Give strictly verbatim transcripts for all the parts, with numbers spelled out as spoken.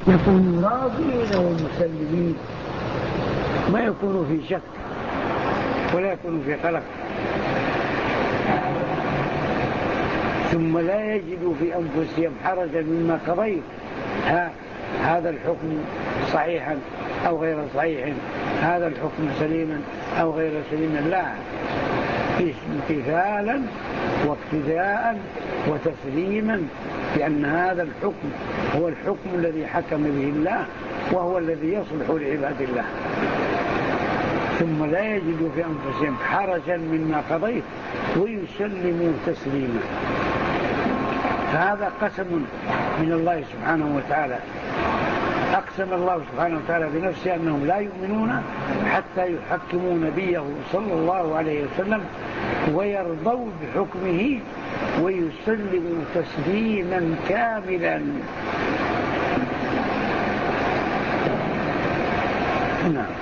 يكونوا راضين ومسلمين، ما يكونوا في شك ولا يكونوا في قلق، ثم لا يجدوا في أنفسهم حرجا مما قضيت، ها هذا الحكم صحيحا أو غير صحيح، هذا الحكم سليما أو غير سليما، لا، امتثالا واقتداء وتسليما بأن هذا الحكم هو الحكم الذي حكم به الله وهو الذي يصلح لعباد الله، ثم لا يجدوا في أنفسهم حرجا مما قضيت ويسلموا تسليما. فهذا قسم من الله سبحانه وتعالى، أقسم الله سبحانه وتعالى بنفسه أنهم لا يؤمنون حتى يحكموا نبيه صلى الله عليه وسلم ويرضوا بحكمه ويسلموا تسليما كاملا. نعم.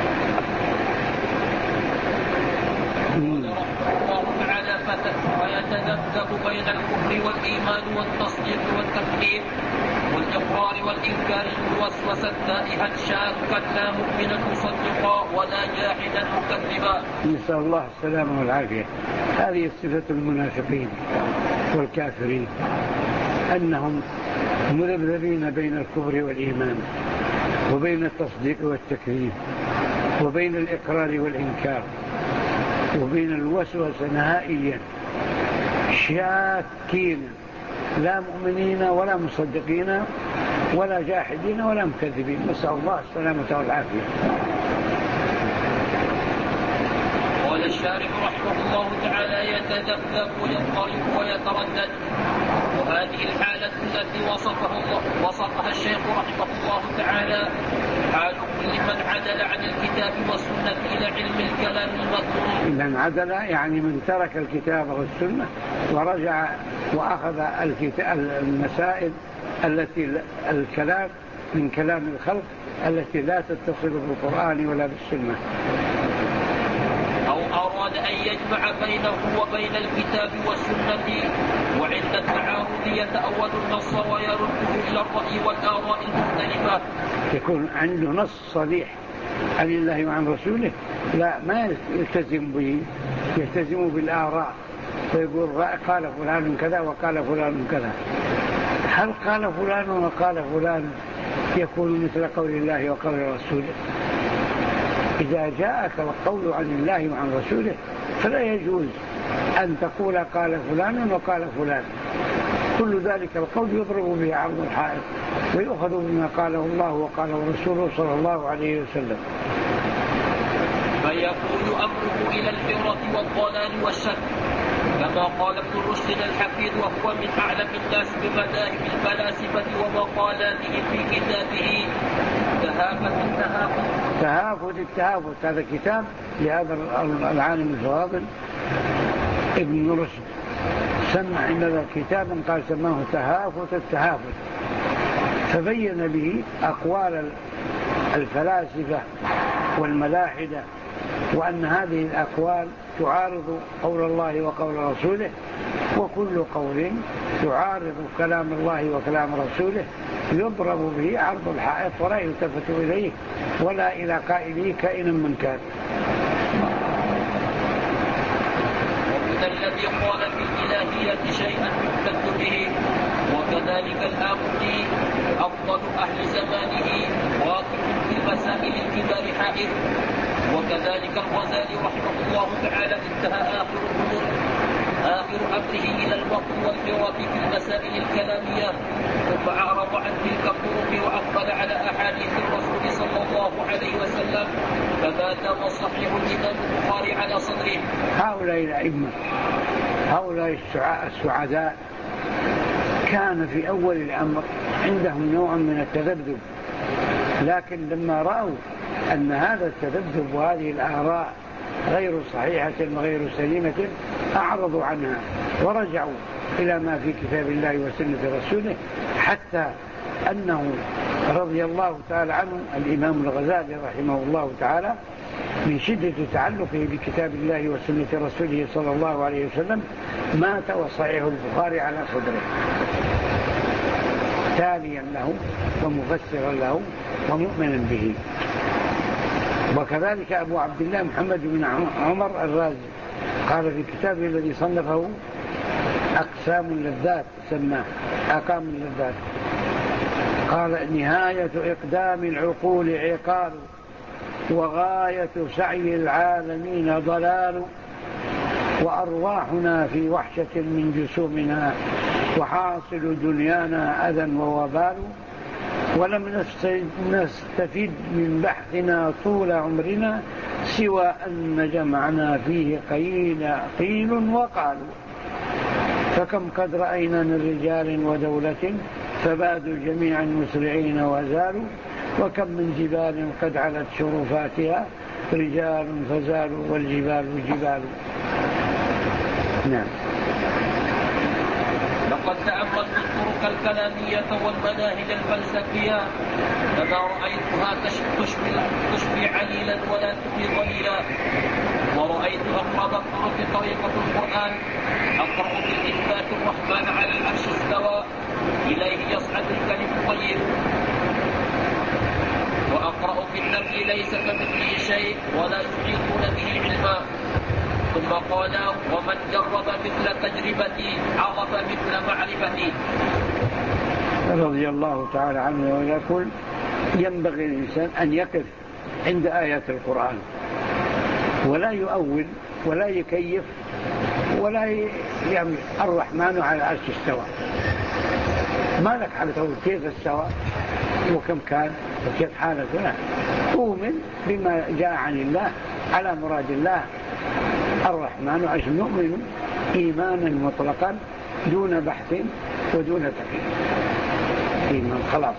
ويتذبذب بين الكفر والإيمان والتصديق والتكذيب والإقرار والإنكار الوسوسة تائها شاكا لا مؤمنا مصدقا ولا جاحدا مكذبا. نسأل الله السلامة والعافية. هذه صفة المنافقين والكافرين، أنهم مذبذبين بين الكفر والإيمان وبين التصديق والتكذيب وبين الإقرار والإنكار وبين الوسوسة نهائيا، شاكين لا مؤمنين ولا مصدقين ولا جاحدين ولا مكذبين، نسأل الله السلامة والعافية. قال الشارح رحمه الله تعالى: يتذبذب ويضطرب ويتردد، وهذه الحالة التي وصفها الله وصفها الشيخ رحمه الله تعالى حال كل من عدل عن الكتاب والسنة إلى علم الكلام المذكور. من عدل يعني من ترك الكتاب والسنة ورجع وأخذ المسائل التي الكلام من كلام الخلق التي لا تتصل بالقرآن ولا بالسنة، أو أراد أن يجمع بينه وبين الكتاب والسنة وعند التعارض يتأول النص ويرده إلى الرأي والآراء المختلفة. يكون عنده نص صريح عن الله وعن رسوله، لا ما يلتزم به، يلتزم بالآراء ويقول قال فلان كذا وقال فلان كذا. هل قال فلان وقال فلان يكون مثل قول الله وقول رسوله؟ إذا جاءك القول عن الله وعن رسوله فلا يجوز أن تقول قال فلان وقال فلان، كل ذلك القول يضرب به عرض الحائط ويؤخذ بما قاله الله وقاله رسوله صلى الله عليه وسلم. فيكون أمره إلى الفرة والضلال والشك، كما قال ابن رشد الحفيظ وهو من أعلم الناس بمذاهب الفلاسفة ومقالاتهم في كتابه تهافت التهافت. تهافت التهافت هذا كتاب لهذا العالم الفاضل ابن رشد، سمع إن كتابا قال سماه تهافت التهافت، فبين به أقوال الفلاسفة والملاحدة، وأن هذه الأقوال تعارض قول الله وقول رسوله، وكل قول يعارض كلام الله وكلام رسوله يضرب به عرض الحائط ولا يلتفت إليه ولا إلى قائله كائنا من كان. ومن الذي قال في الإلهية شيئا يحتج به، وكذلك الآمني أفضل أهل زمانه واقف في المسائل الكبار حائر، وكذلك الغزالي رحمه الله تعالى انتهى آخر أمره آخر أمره إلى الوقت والفرات في المسائل الكلامية، ثم أعرض عن تلك الطرق وأقبل على أحاديث الرسول صلى الله عليه وسلم، فما دام صحيح الإمام البخاري على صدره. هؤلاء الأئمة هؤلاء السعداء كان في أول الأمر عندهم نوع من التذبذب، لكن لما رأوا أن هذا التذبذب وهذه الآراء غير صحيحة وغير سليمة أعرضوا عنها ورجعوا إلى ما في كتاب الله وسنة رسوله، حتى أنه رضي الله تعالى عنه الإمام الغزالي رحمه الله تعالى من شدة تعلقه بكتاب الله وسنة رسوله صلى الله عليه وسلم مات وصحيح البخاري على صدره. تاليا له ومفسرا له ومؤمنا به. وكذلك أبو عبد الله محمد بن عمر الرازي قال في كتابه الذي صنفه أقسام اللذات، سماه أقام اللذات، قال: نهاية إقدام العقول عقال، وغاية سعي العالمين ضلال، وأرواحنا في وحشة من جسومنا، وحاصل دنيانا أذى ووبال، ولم نستفيد من بحثنا طول عمرنا سوى أن جمعنا فيه قيل, قيل وقال. فكم قد رأينا من رجال ودولة فبادوا جميعا مسرعين وزالوا، وكم من جبال قد علت شرفاتها رجال فزالوا والجبال جبال. نعم. لقد تأملت الطرق الكلامية والمناهج الفلسفية فما رأيتها تشبه, تشبه عليلا ولا تبني ضليلا، ورأيت أقرب الطرق طريقة القرآن. أقرأ في الإثبات الرحمن على العرش استوى، إليه يصعد الكلم الطيب، وأقرأ في النفي ليس كمثله شيء ولا يحيطون به علما. ثم قال: ومن جرب مثل تجربتي عرف مثل معرفتي. رضي الله تعالى عنه ويقول: ينبغي الإنسان أن يقف عند آيات القرآن ولا يؤول ولا يكيف ولا يعمل. الرحمن على العرش استوى، ما لك حال تقول كيف استوى وكم كان وكيف حالته، لا، أؤمن بما جاء عن الله على مراد الله. الرحمن عز نؤمن إيمانا مطلقا دون بحث ودون تقييد، إيمان خلاص.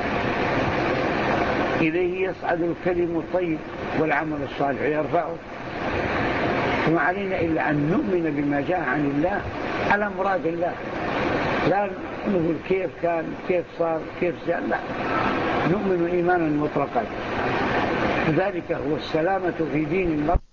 إليه يصعد الكلم الطيب والعمل الصالح يرفعه. وما علينا إلا أن نؤمن بما جاء عن الله على مراد الله، لا نقول كيف كان كيف صار كيف جاء، لا، نؤمن إيمانا مطلقا. ذلك هو السلامة في دين المرء.